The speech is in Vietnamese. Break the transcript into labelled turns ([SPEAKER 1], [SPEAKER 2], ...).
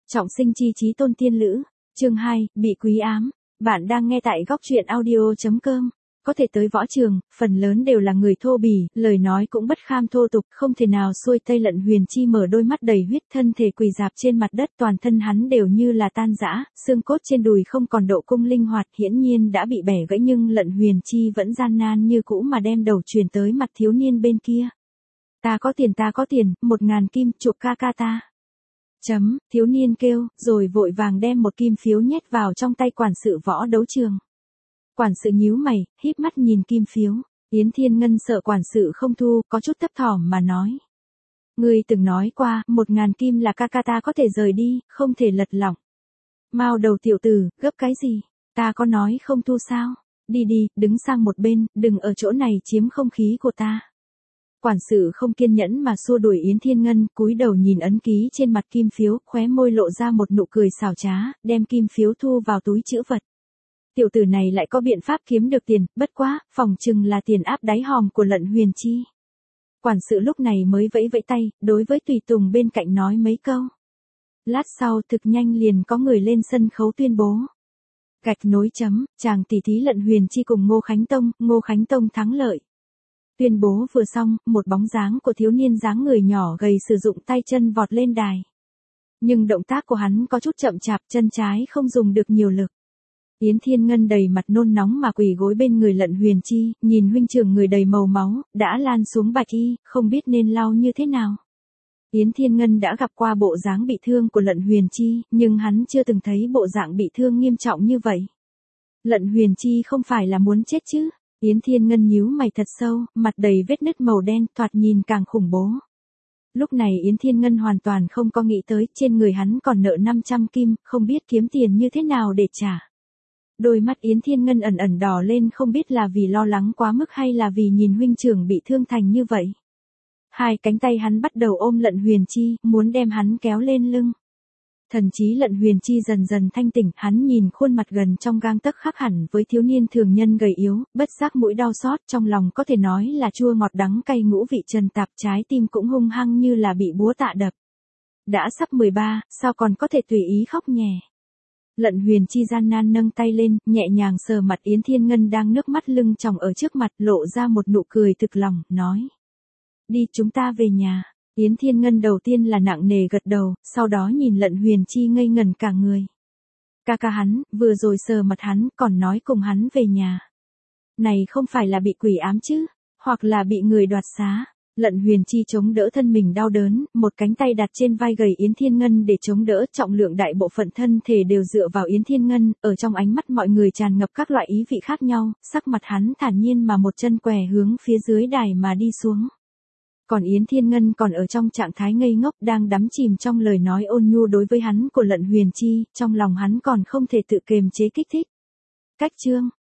[SPEAKER 1] Trọng sinh chi chí tôn tiên lữ. Chương 2, bị quý ám. Bạn đang nghe tại góc truyện audio.com. Có thể tới võ trường, phần lớn đều là người thô bỉ, lời nói cũng bất kham thô tục, không thể nào xuôi tây. Lận Huyền Chi mở đôi mắt đầy huyết, thân thể quỳ rạp trên mặt đất, toàn thân hắn đều như là tan rã, xương cốt trên đùi không còn độ cung linh hoạt, hiển nhiên đã bị bẻ gãy, nhưng Lận Huyền Chi vẫn gian nan như cũ mà đem đầu truyền tới mặt thiếu niên bên kia. Ta có tiền, 1.000 kim, chuộc ca ca ta. Thiếu niên kêu, rồi vội vàng đem một kim phiếu nhét vào trong tay quản sự võ đấu trường. Quản sự nhíu mày, híp mắt nhìn kim phiếu. Yến Thiên Ngân sợ quản sự không thu, có chút thấp thỏm mà nói. Ngươi từng nói qua, 1.000 kim là ca ca ta có thể rời đi, không thể lật lỏng. Mao đầu tiểu tử, gấp cái gì? Ta có nói không thu sao? Đi đi, đứng sang một bên, đừng ở chỗ này chiếm không khí của ta. Quản sự không kiên nhẫn mà xua đuổi Yến Thiên Ngân, cúi đầu nhìn ấn ký trên mặt kim phiếu, khóe môi lộ ra một nụ cười xảo trá, đem kim phiếu thu vào túi trữ vật. Tiểu tử này lại có biện pháp kiếm được tiền, bất quá, phòng chừng là tiền áp đáy hòm của Lận Huyền Chi. Quản sự lúc này mới vẫy vẫy tay, đối với tùy tùng bên cạnh nói mấy câu. Lát sau thực nhanh liền có người lên sân khấu tuyên bố. Gạch nối chấm, chàng tỷ thí Lận Huyền Chi cùng Ngô Khánh Tông thắng lợi. Tuyên bố vừa xong, một bóng dáng của thiếu niên dáng người nhỏ gầy sử dụng tay chân vọt lên đài. Nhưng động tác của hắn có chút chậm chạp, chân trái không dùng được nhiều lực. Yến Thiên Ngân đầy mặt nôn nóng mà quỳ gối bên người Lận Huyền Chi, nhìn huynh trưởng người đầy màu máu, đã lan xuống bạch y, không biết nên lau như thế nào. Yến Thiên Ngân đã gặp qua bộ dáng bị thương của Lận Huyền Chi, nhưng hắn chưa từng thấy bộ dạng bị thương nghiêm trọng như vậy. Lận Huyền Chi không phải là muốn chết chứ? Yến Thiên Ngân nhíu mày thật sâu, mặt đầy vết nứt màu đen, thoạt nhìn càng khủng bố. Lúc này Yến Thiên Ngân hoàn toàn không có nghĩ tới, trên người hắn còn nợ 500 kim, không biết kiếm tiền như thế nào để trả. Đôi mắt Yến Thiên Ngân ẩn ẩn đỏ lên, không biết là vì lo lắng quá mức hay là vì nhìn huynh trưởng bị thương thành như vậy. Hai cánh tay hắn bắt đầu ôm Lận Huyền Chi, muốn đem hắn kéo lên lưng. Thần trí Lận Huyền Chi dần dần thanh tỉnh, hắn nhìn khuôn mặt gần trong gang tấc khác hẳn với thiếu niên thường nhân gầy yếu, bất giác mũi đau xót, trong lòng có thể nói là chua ngọt đắng cay ngũ vị trần tạp, trái tim cũng hung hăng như là bị búa tạ đập. Đã sắp 13, sao còn có thể tùy ý khóc nhè. Lận Huyền Chi gian nan nâng tay lên, nhẹ nhàng sờ mặt Yến Thiên Ngân đang nước mắt lưng tròng ở trước mặt, lộ ra một nụ cười thực lòng, nói. Đi, chúng ta về nhà. Yến Thiên Ngân đầu tiên là nặng nề gật đầu, sau đó nhìn Lận Huyền Chi ngây ngẩn cả người. Ca ca hắn, vừa rồi sờ mặt hắn, còn nói cùng hắn về nhà. Này không phải là bị quỷ ám chứ, hoặc là bị người đoạt xá. Lận Huyền Chi chống đỡ thân mình đau đớn, một cánh tay đặt trên vai gầy Yến Thiên Ngân để chống đỡ, trọng lượng đại bộ phận thân thể đều dựa vào Yến Thiên Ngân, ở trong ánh mắt mọi người tràn ngập các loại ý vị khác nhau, sắc mặt hắn thản nhiên mà một chân què hướng phía dưới đài mà đi xuống. Còn Yến Thiên Ngân còn ở trong trạng thái ngây ngốc, đang đắm chìm trong lời nói ôn nhu đối với hắn của Lận Huyền Chi, trong lòng hắn còn không thể tự kiềm chế kích thích. Cách chương